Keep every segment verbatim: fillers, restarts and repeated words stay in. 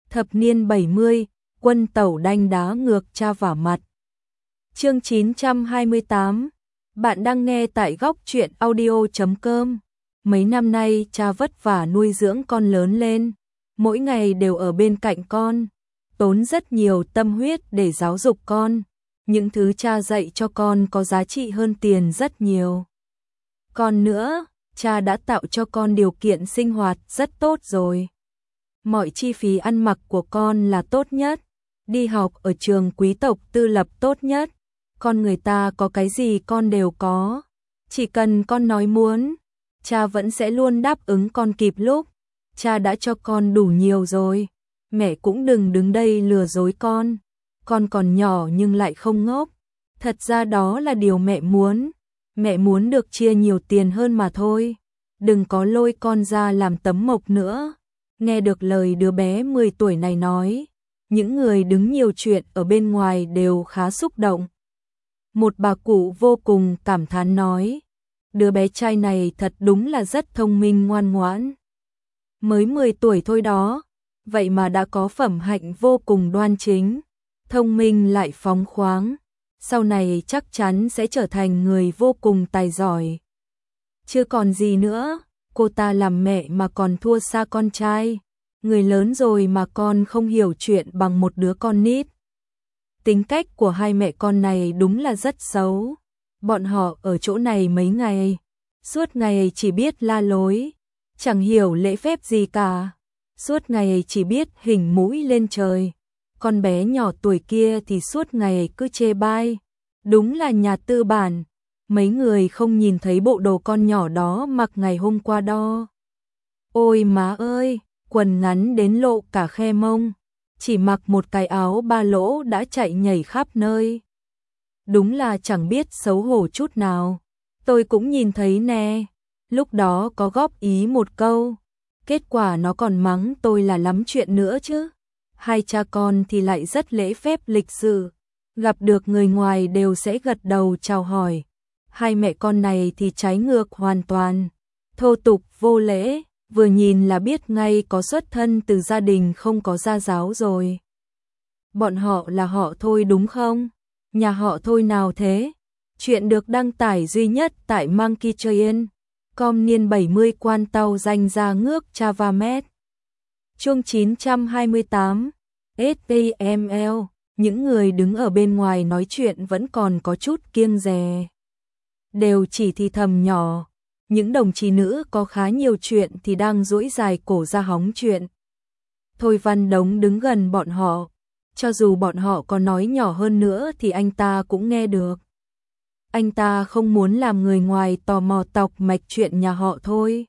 Thập niên bảy mươi, quân tẩu đanh đá ngược cha vả mặt. Chương chín trăm hai mươi tám. Bạn đang nghe tại góc truyện audio chấm com. Mấy năm nay cha vất vả nuôi dưỡng con lớn lên, mỗi ngày đều ở bên cạnh con, tốn rất nhiều tâm huyết để giáo dục con. Những thứ cha dạy cho con có giá trị hơn tiền rất nhiều. Còn nữa, cha đã tạo cho con điều kiện sinh hoạt rất tốt rồi. Mọi chi phí ăn mặc của con là tốt nhất, đi học ở trường quý tộc tư lập tốt nhất. Con người ta có cái gì con đều có, chỉ cần con nói muốn, cha vẫn sẽ luôn đáp ứng con kịp lúc. Cha đã cho con đủ nhiều rồi, mẹ cũng đừng đứng đây lừa dối con. Con còn nhỏ nhưng lại không ngốc, thật ra đó là điều mẹ muốn. Mẹ muốn được chia nhiều tiền hơn mà thôi, đừng có lôi con ra làm tấm mộc nữa. Nghe được lời đứa bé mười tuổi này nói, những người đứng nhiều chuyện ở bên ngoài đều khá xúc động. Một bà cụ vô cùng cảm thán nói, đứa bé trai này thật đúng là rất thông minh ngoan ngoãn. Mới mười tuổi thôi đó, vậy mà đã có phẩm hạnh vô cùng đoan chính, thông minh lại phóng khoáng, sau này chắc chắn sẽ trở thành người vô cùng tài giỏi. Chưa còn gì nữa, cô ta làm mẹ mà còn thua xa con trai, người lớn rồi mà con không hiểu chuyện bằng một đứa con nít. Tính cách của hai mẹ con này đúng là rất xấu. Bọn họ ở chỗ này mấy ngày, suốt ngày chỉ biết la lối, chẳng hiểu lễ phép gì cả, suốt ngày chỉ biết hình mũi lên trời. Con bé nhỏ tuổi kia thì suốt ngày cứ chê bai, đúng là nhà tư bản. Mấy người không nhìn thấy bộ đồ con nhỏ đó mặc ngày hôm qua đó. Ôi má ơi, quần ngắn đến lộ cả khe mông, chỉ mặc một cái áo ba lỗ đã chạy nhảy khắp nơi. Đúng là chẳng biết xấu hổ chút nào. Tôi cũng nhìn thấy nè, lúc đó có góp ý một câu, kết quả nó còn mắng tôi là lắm chuyện nữa chứ. Hai cha con thì lại rất lễ phép lịch sự, gặp được người ngoài đều sẽ gật đầu chào hỏi. Hai mẹ con này thì trái ngược hoàn toàn, thô tục vô lễ, vừa nhìn là biết ngay có xuất thân từ gia đình không có gia giáo rồi. Bọn họ là họ Thôi đúng không? Nhà họ Thôi nào thế? Chuyện được đăng tải duy nhất tại Monkey Train. Com niên bảy mươi quan tàu danh ra ngước Chavamet. Chương chín trăm hai mươi tám. ét pê em lờ. Những người đứng ở bên ngoài nói chuyện vẫn còn có chút kiêng dè, đều chỉ thì thầm nhỏ. Những đồng chí nữ có khá nhiều chuyện thì đang duỗi dài cổ ra hóng chuyện. Thôi Văn Đống đứng gần bọn họ, cho dù bọn họ có nói nhỏ hơn nữa thì anh ta cũng nghe được. Anh ta không muốn làm người ngoài tò mò tọc mạch chuyện nhà họ Thôi.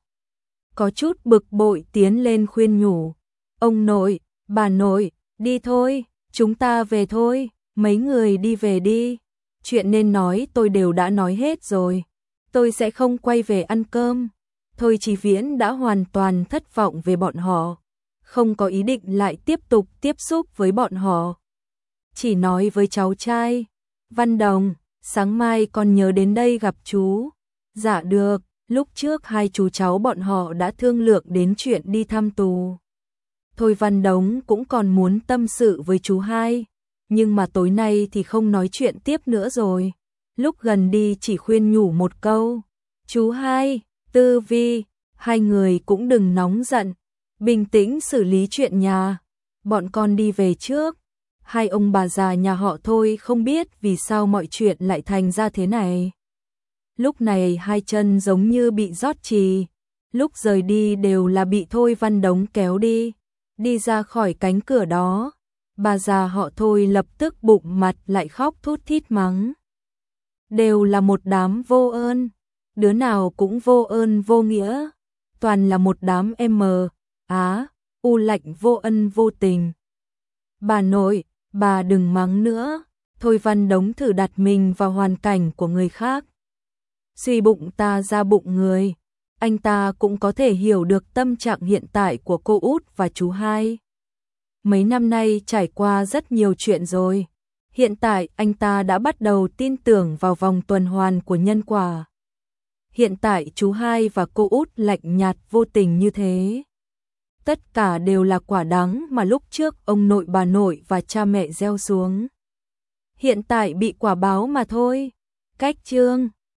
Có chút bực bội tiến lên khuyên nhủ, ông nội, bà nội, đi thôi, chúng ta về thôi, mấy người đi về đi. Chuyện nên nói tôi đều đã nói hết rồi, tôi sẽ không quay về ăn cơm. Thôi Chí Viễn đã hoàn toàn thất vọng về bọn họ, không có ý định lại tiếp tục tiếp xúc với bọn họ. Chỉ nói với cháu trai, Văn Đồng, sáng mai con nhớ đến đây gặp chú. Dạ được, lúc trước hai chú cháu bọn họ đã thương lượng đến chuyện đi thăm tù. Thôi Văn Đống cũng còn muốn tâm sự với chú hai, nhưng mà tối nay thì không nói chuyện tiếp nữa rồi. Lúc gần đi chỉ khuyên nhủ một câu, chú hai, Tư Vi, hai người cũng đừng nóng giận, bình tĩnh xử lý chuyện nhà, bọn con đi về trước. Hai ông bà già nhà họ Thôi không biết vì sao mọi chuyện lại thành ra thế này. Lúc này hai chân giống như bị rót trì, lúc rời đi đều là bị Thôi Văn Đống kéo đi. Đi ra khỏi cánh cửa đó, bà già họ Thôi lập tức bụng mặt lại khóc thút thít mắng. Đều là một đám vô ơn, đứa nào cũng vô ơn vô nghĩa, toàn là một đám em á, u lạnh vô ân vô tình. Bà nội, bà đừng mắng nữa. Thôi Văn Đống thử đặt mình vào hoàn cảnh của người khác. Suy bụng ta ra bụng người, anh ta cũng có thể hiểu được tâm trạng hiện tại của cô út và chú hai. Mấy năm nay trải qua rất nhiều chuyện rồi, hiện tại anh ta đã bắt đầu tin tưởng vào vòng tuần hoàn của nhân quả. Hiện tại chú hai và cô út lạnh nhạt vô tình như thế, tất cả đều là quả đắng mà lúc trước ông nội bà nội và cha mẹ gieo xuống. Hiện tại bị quả báo mà thôi. Cách chương